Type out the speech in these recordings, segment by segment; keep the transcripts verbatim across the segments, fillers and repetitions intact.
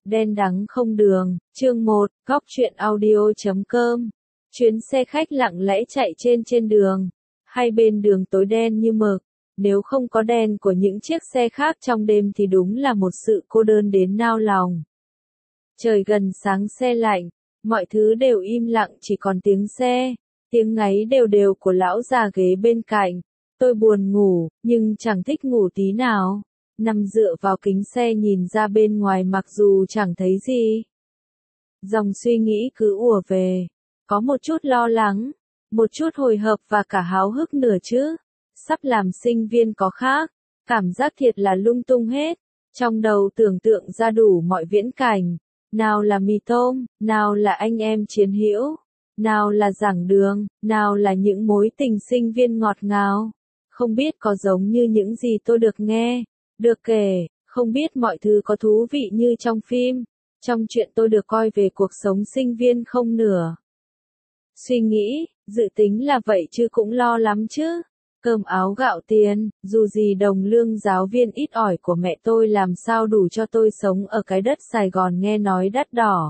Đen đắng không đường, chương một, góc truyện audio chấm com. Chuyến xe khách lặng lẽ chạy trên trên đường. Hai bên đường tối đen như mực. Nếu không có đèn của những chiếc xe khác trong đêm thì đúng là một sự cô đơn đến nao lòng. Trời gần sáng se lạnh, mọi thứ đều im lặng chỉ còn tiếng xe, tiếng ngáy đều đều của lão già ghế bên cạnh. Tôi buồn ngủ, nhưng chẳng thích ngủ tí nào. Nằm dựa vào kính xe nhìn ra bên ngoài mặc dù chẳng thấy gì. Dòng suy nghĩ cứ ùa về. Có một chút lo lắng, một chút hồi hộp và cả háo hức nữa chứ. Sắp làm sinh viên có khác, cảm giác thiệt là lung tung hết. Trong đầu tưởng tượng ra đủ mọi viễn cảnh. Nào là mì tôm, nào là anh em chiến hữu, nào là giảng đường, nào là những mối tình sinh viên ngọt ngào. Không biết có giống như những gì tôi được nghe, được kể, không biết mọi thứ có thú vị như trong phim, trong chuyện tôi được coi về cuộc sống sinh viên không nửa. Suy nghĩ, dự tính là vậy chứ cũng lo lắm chứ. Cơm áo gạo tiền, dù gì đồng lương giáo viên ít ỏi của mẹ tôi làm sao đủ cho tôi sống ở cái đất Sài Gòn nghe nói đắt đỏ.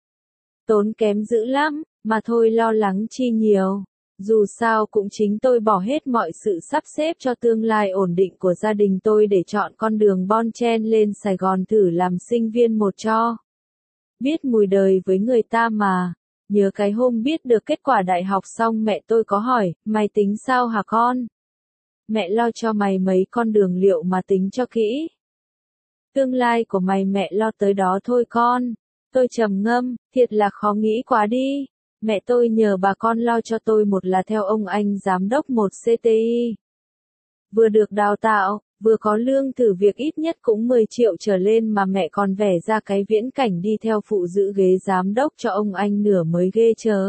Tốn kém dữ lắm, mà thôi lo lắng chi nhiều. Dù sao cũng chính tôi bỏ hết mọi sự sắp xếp cho tương lai ổn định của gia đình tôi để chọn con đường bon chen lên Sài Gòn thử làm sinh viên một cho. Biết mùi đời với người ta mà. Nhớ cái hôm biết được kết quả đại học xong mẹ tôi có hỏi, mày tính sao hả con? Mẹ lo cho mày mấy con đường liệu mà tính cho kỹ. Tương lai của mày mẹ lo tới đó thôi con. Tôi trầm ngâm, thiệt là khó nghĩ quá đi. Mẹ tôi nhờ bà con lo cho tôi một là theo ông anh giám đốc một xê tê i. Vừa được đào tạo, vừa có lương thử việc ít nhất cũng mười triệu trở lên mà mẹ còn vẽ ra cái viễn cảnh đi theo phụ giữ ghế giám đốc cho ông anh nửa mới ghê chớ.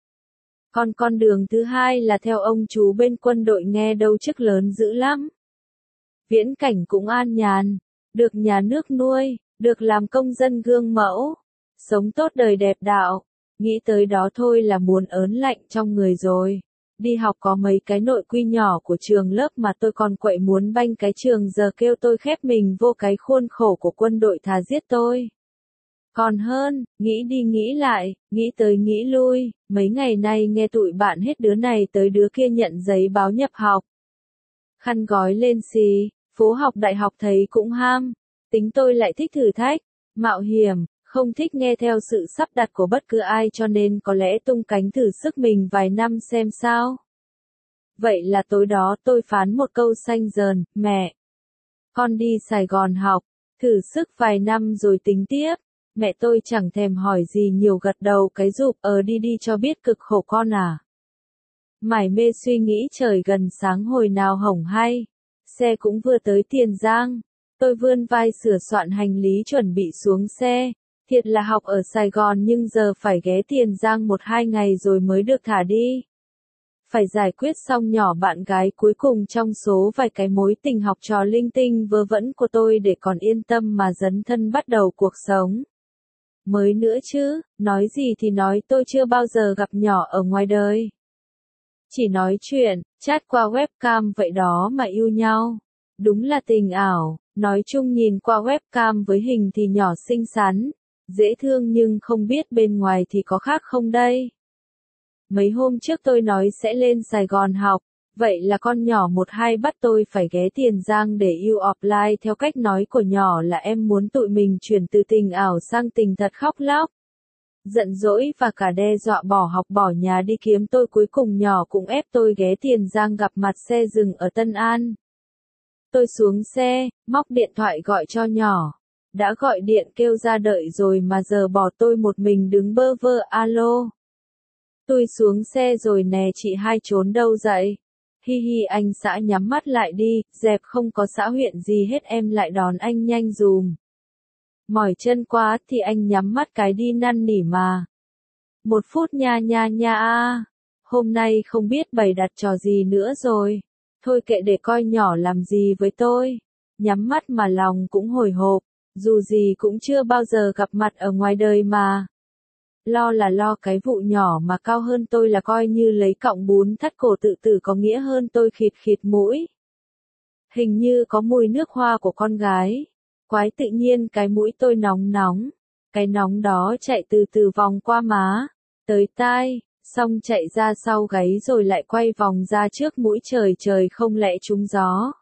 Còn con đường thứ hai là theo ông chú bên quân đội nghe đâu chức lớn dữ lắm. Viễn cảnh cũng an nhàn, được nhà nước nuôi, được làm công dân gương mẫu, sống tốt đời đẹp đạo. Nghĩ tới đó thôi là muốn ớn lạnh trong người rồi. Đi học có mấy cái nội quy nhỏ của trường lớp mà tôi còn quậy muốn banh cái trường giờ kêu tôi khép mình vô cái khuôn khổ của quân đội thà giết tôi. Còn hơn, nghĩ đi nghĩ lại, nghĩ tới nghĩ lui, mấy ngày nay nghe tụi bạn hết đứa này tới đứa kia nhận giấy báo nhập học. Khăn gói lên xì, phố học đại học thấy cũng ham. Tính tôi lại thích thử thách, mạo hiểm, không thích nghe theo sự sắp đặt của bất cứ ai cho nên có lẽ tung cánh thử sức mình vài năm xem sao. Vậy là tối đó tôi phán một câu xanh dờn, mẹ. Con đi Sài Gòn học, thử sức vài năm rồi tính tiếp. Mẹ tôi chẳng thèm hỏi gì nhiều gật đầu cái rụp ờ đi đi cho biết cực khổ con à. Mải mê suy nghĩ trời gần sáng hồi nào hổng hay. Xe cũng vừa tới Tiền Giang. Tôi vươn vai sửa soạn hành lý chuẩn bị xuống xe. Thiệt là học ở Sài Gòn nhưng giờ phải ghé Tiền Giang một hai ngày rồi mới được thả đi. Phải giải quyết xong nhỏ bạn gái cuối cùng trong số vài cái mối tình học trò linh tinh vớ vẩn của tôi để còn yên tâm mà dấn thân bắt đầu cuộc sống. Mới nữa chứ, nói gì thì nói tôi chưa bao giờ gặp nhỏ ở ngoài đời. Chỉ nói chuyện, chat qua webcam vậy đó mà yêu nhau. Đúng là tình ảo, nói chung nhìn qua webcam với hình thì nhỏ xinh xắn, dễ thương nhưng không biết bên ngoài thì có khác không đây. Mấy hôm trước tôi nói sẽ lên Sài Gòn học, vậy là con nhỏ một hai bắt tôi phải ghé Tiền Giang để yêu offline theo cách nói của nhỏ là em muốn tụi mình chuyển từ tình ảo sang tình thật khóc lóc. Giận dỗi và cả đe dọa bỏ học bỏ nhà đi kiếm tôi cuối cùng nhỏ cũng ép tôi ghé Tiền Giang gặp mặt xe dừng ở Tân An. Tôi xuống xe, móc điện thoại gọi cho nhỏ. Đã gọi điện kêu ra đợi rồi mà giờ bỏ tôi một mình đứng bơ vơ alo. Tôi xuống xe rồi nè chị hai trốn đâu dậy? Hi hi anh xã nhắm mắt lại đi, dẹp không có xã huyện gì hết em lại đón anh nhanh dùm. Mỏi chân quá thì anh nhắm mắt cái đi năn nỉ mà. Một phút nha nha nha a. Hôm nay không biết bày đặt trò gì nữa rồi. Thôi kệ để coi nhỏ làm gì với tôi. Nhắm mắt mà lòng cũng hồi hộp. Dù gì cũng chưa bao giờ gặp mặt ở ngoài đời mà. Lo là lo cái vụ nhỏ mà cao hơn tôi là coi như lấy cọng bún thắt cổ tự tử có nghĩa hơn tôi khịt khịt mũi. Hình như có mùi nước hoa của con gái. Quái tự nhiên cái mũi tôi nóng nóng. Cái nóng đó chạy từ từ vòng qua má, tới tai, xong chạy ra sau gáy rồi lại quay vòng ra trước mũi, trời trời không lẽ trúng gió.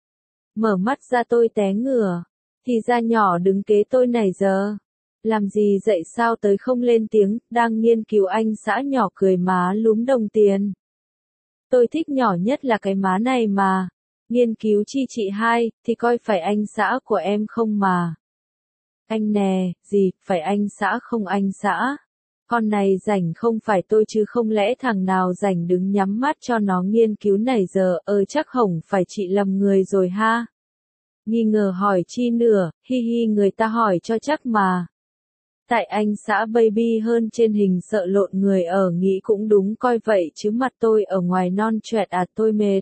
Mở mắt ra tôi té ngửa, thì ra nhỏ đứng kế tôi này giờ. Làm gì dậy sao tới không lên tiếng, đang nghiên cứu anh xã nhỏ cười má lúm đồng tiền. Tôi thích nhỏ nhất là cái má này mà. Nghiên cứu chi chị hai, thì coi phải anh xã của em không mà. Anh nè, gì, phải anh xã không anh xã. Con này rảnh không phải tôi chứ không lẽ thằng nào rảnh đứng nhắm mắt cho nó nghiên cứu này giờ, ơ chắc hổng phải chị lầm người rồi ha. Nghi ngờ hỏi chi nửa, hi hi người ta hỏi cho chắc mà. Tại anh xã baby hơn trên hình sợ lộn người ở nghĩ cũng đúng coi vậy chứ mặt tôi ở ngoài non choẹt à tôi mệt.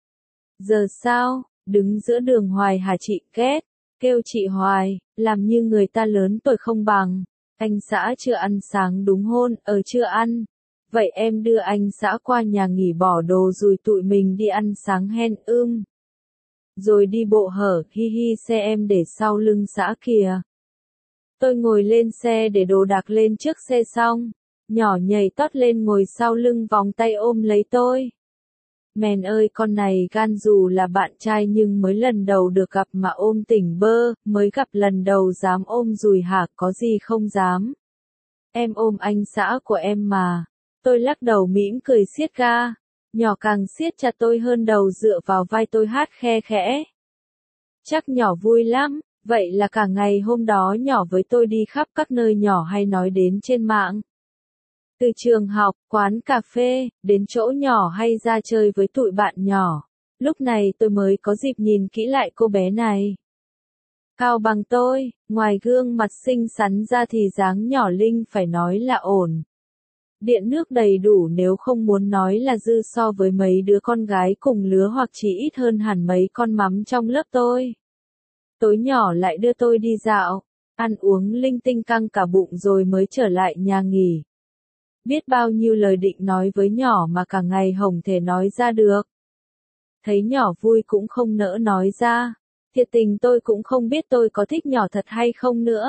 Giờ sao, đứng giữa đường hoài hả chị ghét, kêu chị hoài, làm như người ta lớn tuổi không bằng. Anh xã chưa ăn sáng đúng hôn, ờ chưa ăn. Vậy em đưa anh xã qua nhà nghỉ bỏ đồ rồi tụi mình đi ăn sáng hen ưm. Rồi đi bộ hở, hi hi xe em để sau lưng xã kìa. Tôi ngồi lên xe để đồ đạc lên trước xe xong. Nhỏ nhảy tót lên ngồi sau lưng vòng tay ôm lấy tôi. Mèn ơi con này gan dù là bạn trai nhưng mới lần đầu được gặp mà ôm tỉnh bơ, mới gặp lần đầu dám ôm dùi hả có gì không dám. Em ôm anh xã của em mà. Tôi lắc đầu mỉm cười siết ga. Nhỏ càng siết chặt tôi hơn đầu dựa vào vai tôi hát khe khẽ. Chắc nhỏ vui lắm, vậy là cả ngày hôm đó nhỏ với tôi đi khắp các nơi nhỏ hay nói đến trên mạng. Từ trường học, quán cà phê, đến chỗ nhỏ hay ra chơi với tụi bạn nhỏ. Lúc này tôi mới có dịp nhìn kỹ lại cô bé này. Cao bằng tôi, ngoài gương mặt xinh xắn ra thì dáng nhỏ Linh phải nói là ổn. Điện nước đầy đủ nếu không muốn nói là dư so với mấy đứa con gái cùng lứa hoặc chỉ ít hơn hẳn mấy con mắm trong lớp tôi. Tối nhỏ lại đưa tôi đi dạo, ăn uống linh tinh căng cả bụng rồi mới trở lại nhà nghỉ. Biết bao nhiêu lời định nói với nhỏ mà cả ngày hổng thể nói ra được. Thấy nhỏ vui cũng không nỡ nói ra. Thiệt tình tôi cũng không biết tôi có thích nhỏ thật hay không nữa.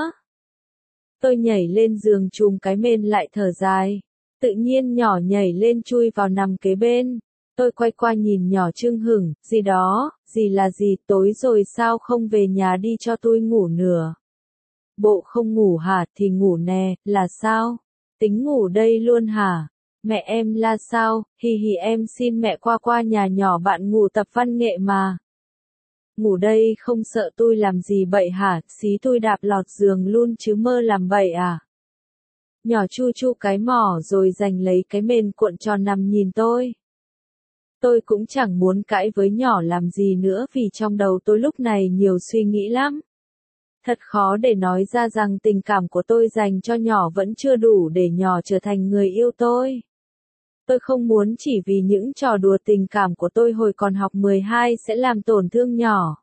Tôi nhảy lên giường chùm cái mền lại thở dài. Tự nhiên nhỏ nhảy lên chui vào nằm kế bên. Tôi quay qua nhìn nhỏ chưng hửng, gì đó, gì là gì, tối rồi sao không về nhà đi cho tôi ngủ nửa. Bộ không ngủ hả thì ngủ nè, là sao? Tính ngủ đây luôn hả? Mẹ em là sao? Hì hì em xin mẹ qua qua nhà nhỏ bạn ngủ tập văn nghệ mà. Ngủ đây không sợ tôi làm gì bậy hả? Xí tôi đạp lọt giường luôn chứ mơ làm bậy à? Nhỏ chu chu cái mỏ rồi giành lấy cái mền cuộn tròn nằm nhìn tôi. Tôi cũng chẳng muốn cãi với nhỏ làm gì nữa vì trong đầu tôi lúc này nhiều suy nghĩ lắm. Thật khó để nói ra rằng tình cảm của tôi dành cho nhỏ vẫn chưa đủ để nhỏ trở thành người yêu tôi. Tôi không muốn chỉ vì những trò đùa tình cảm của tôi hồi còn học mười hai sẽ làm tổn thương nhỏ.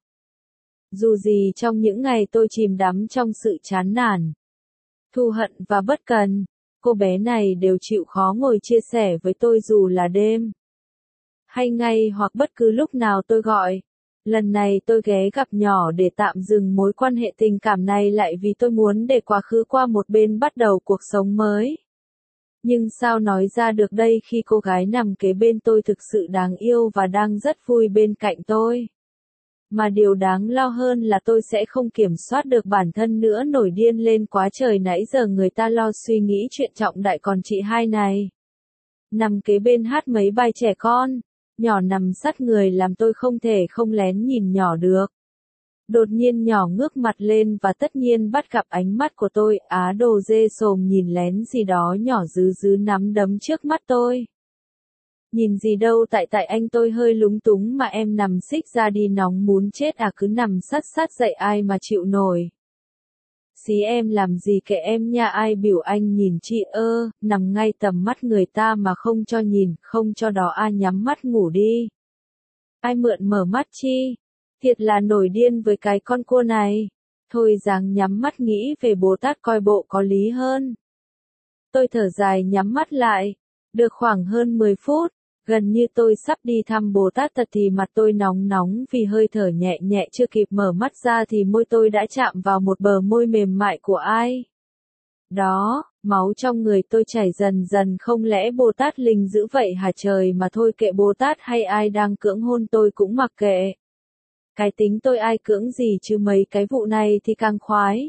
Dù gì trong những ngày tôi chìm đắm trong sự chán nản, thù hận và bất cần, cô bé này đều chịu khó ngồi chia sẻ với tôi dù là đêm, hay ngày hoặc bất cứ lúc nào tôi gọi. Lần này tôi ghé gặp nhỏ để tạm dừng mối quan hệ tình cảm này lại vì tôi muốn để quá khứ qua một bên bắt đầu cuộc sống mới. Nhưng sao nói ra được đây khi cô gái nằm kế bên tôi thực sự đáng yêu và đang rất vui bên cạnh tôi. Mà điều đáng lo hơn là tôi sẽ không kiểm soát được bản thân nữa, nổi điên lên quá trời, nãy giờ người ta lo suy nghĩ chuyện trọng đại còn chị hai này. Nằm kế bên hát mấy bài trẻ con. Nhỏ nằm sát người làm tôi không thể không lén nhìn nhỏ được. Đột nhiên nhỏ ngước mặt lên và tất nhiên bắt gặp ánh mắt của tôi, á đồ dê sồm nhìn lén gì đó, nhỏ dứ dứ nắm đấm trước mắt tôi. Nhìn gì đâu, tại tại anh tôi hơi lúng túng mà em nằm xích ra đi, nóng muốn chết à, cứ nằm sát sát dậy ai mà chịu nổi. Xí em làm gì kệ em nha, ai biểu anh nhìn chị ơ, nằm ngay tầm mắt người ta mà không cho nhìn, không cho đó a, nhắm mắt ngủ đi. Ai mượn mở mắt chi? Thiệt là nổi điên với cái con cua này. Thôi dáng nhắm mắt nghĩ về Bồ Tát coi bộ có lý hơn. Tôi thở dài nhắm mắt lại. Được khoảng hơn mười phút, gần như tôi sắp đi thăm Bồ Tát thật thì mặt tôi nóng nóng vì hơi thở nhẹ nhẹ, chưa kịp mở mắt ra thì môi tôi đã chạm vào một bờ môi mềm mại của ai. Đó, máu trong người tôi chảy dần dần, không lẽ Bồ Tát Linh dữ vậy hả trời, mà thôi kệ Bồ Tát hay ai đang cưỡng hôn tôi cũng mặc kệ. Cái tính tôi ai cưỡng gì chứ mấy cái vụ này thì càng khoái.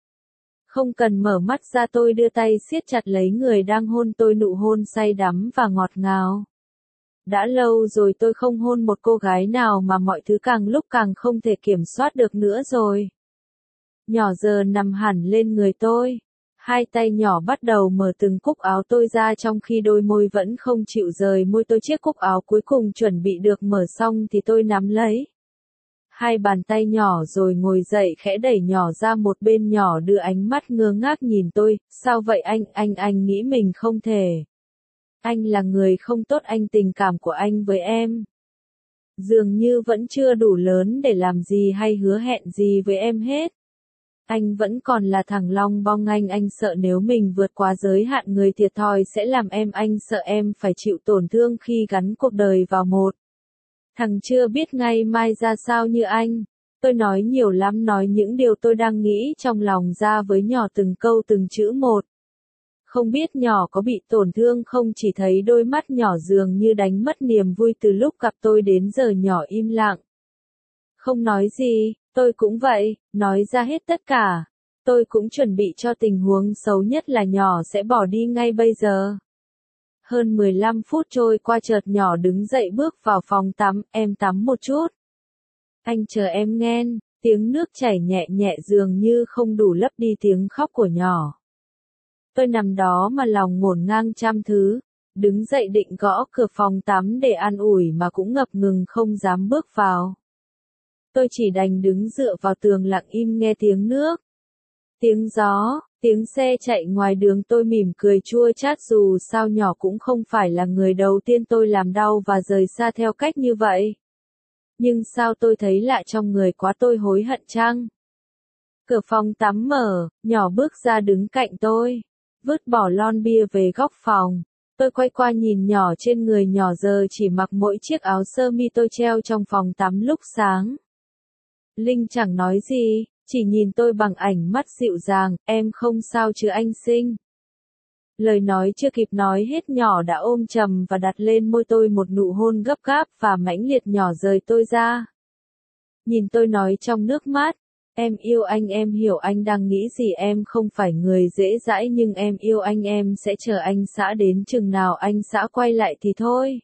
Không cần mở mắt ra tôi đưa tay siết chặt lấy người đang hôn tôi, nụ hôn say đắm và ngọt ngào. Đã lâu rồi tôi không hôn một cô gái nào mà mọi thứ càng lúc càng không thể kiểm soát được nữa rồi. Nhỏ giờ nằm hẳn lên người tôi. Hai tay nhỏ bắt đầu mở từng cúc áo tôi ra, trong khi đôi môi vẫn không chịu rời môi tôi. Chiếc cúc áo cuối cùng chuẩn bị được mở xong thì tôi nắm lấy hai bàn tay nhỏ rồi ngồi dậy, khẽ đẩy nhỏ ra một bên. Nhỏ đưa ánh mắt ngơ ngác nhìn tôi. Sao vậy anh? Anh anh nghĩ mình không thể. Anh là người không tốt, anh tình cảm của anh với em dường như vẫn chưa đủ lớn để làm gì hay hứa hẹn gì với em hết. Anh vẫn còn là thằng long bong anh, anh sợ nếu mình vượt quá giới hạn người thiệt thòi sẽ làm em, anh sợ em phải chịu tổn thương khi gắn cuộc đời vào một thằng chưa biết ngày mai ra sao như anh. Tôi nói nhiều lắm, nói những điều tôi đang nghĩ trong lòng ra với nhỏ từng câu từng chữ một. Không biết nhỏ có bị tổn thương không, chỉ thấy đôi mắt nhỏ dường như đánh mất niềm vui từ lúc gặp tôi đến giờ. Nhỏ im lặng. Không nói gì, tôi cũng vậy, nói ra hết tất cả. Tôi cũng chuẩn bị cho tình huống xấu nhất là nhỏ sẽ bỏ đi ngay bây giờ. Hơn mười lăm phút trôi qua, chợt nhỏ đứng dậy bước vào phòng tắm. Em tắm một chút. Anh chờ em nghen. Tiếng nước chảy nhẹ nhẹ dường như không đủ lấp đi tiếng khóc của nhỏ. Tôi nằm đó mà lòng ngổn ngang trăm thứ. Đứng dậy định gõ cửa phòng tắm để an ủi mà cũng ngập ngừng không dám bước vào. Tôi chỉ đành đứng dựa vào tường lặng im nghe tiếng nước, tiếng gió, tiếng xe chạy ngoài đường. Tôi mỉm cười chua chát, dù sao nhỏ cũng không phải là người đầu tiên tôi làm đau và rời xa theo cách như vậy. Nhưng sao tôi thấy lạ trong người quá, tôi hối hận chăng? Cửa phòng tắm mở, nhỏ bước ra đứng cạnh tôi, vứt bỏ lon bia về góc phòng. Tôi quay qua nhìn nhỏ, trên người nhỏ giờ chỉ mặc mỗi chiếc áo sơ mi tôi treo trong phòng tắm lúc sáng. Linh chẳng nói gì, chỉ nhìn tôi bằng ánh mắt dịu dàng. Em không sao chứ anh xinh? Lời nói chưa kịp nói hết, nhỏ đã ôm chầm và đặt lên môi tôi một nụ hôn gấp gáp và mãnh liệt. Nhỏ rời tôi ra, nhìn tôi nói trong nước mắt. Em yêu anh, em hiểu anh đang nghĩ gì. Em không phải người dễ dãi nhưng em yêu anh, em sẽ chờ anh xã đến chừng nào anh xã quay lại thì thôi.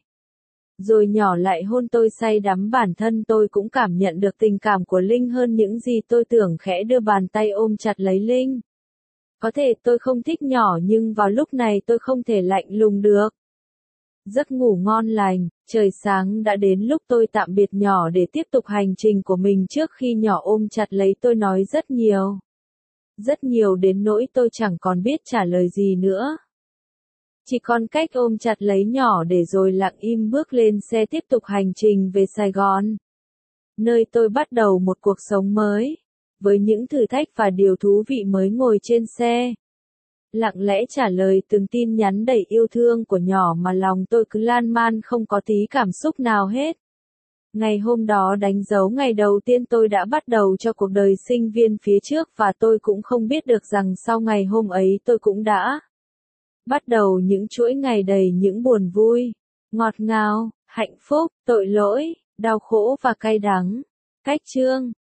Rồi nhỏ lại hôn tôi say đắm. Bản thân tôi cũng cảm nhận được tình cảm của Linh hơn những gì tôi tưởng, khẽ đưa bàn tay ôm chặt lấy Linh. Có thể tôi không thích nhỏ nhưng vào lúc này tôi không thể lạnh lùng được. Giấc ngủ ngon lành, trời sáng đã đến lúc tôi tạm biệt nhỏ để tiếp tục hành trình của mình. Trước khi nhỏ ôm chặt lấy tôi nói rất nhiều. Rất nhiều đến nỗi tôi chẳng còn biết trả lời gì nữa. Chỉ còn cách ôm chặt lấy nhỏ để rồi lặng im bước lên xe tiếp tục hành trình về Sài Gòn. Nơi tôi bắt đầu một cuộc sống mới. Với những thử thách và điều thú vị mới. Ngồi trên xe, lặng lẽ trả lời từng tin nhắn đầy yêu thương của nhỏ mà lòng tôi cứ lan man không có tí cảm xúc nào hết. Ngày hôm đó đánh dấu ngày đầu tiên tôi đã bắt đầu cho cuộc đời sinh viên phía trước, và tôi cũng không biết được rằng sau ngày hôm ấy tôi cũng đã bắt đầu những chuỗi ngày đầy những buồn vui, ngọt ngào, hạnh phúc, tội lỗi, đau khổ và cay đắng. Cách chương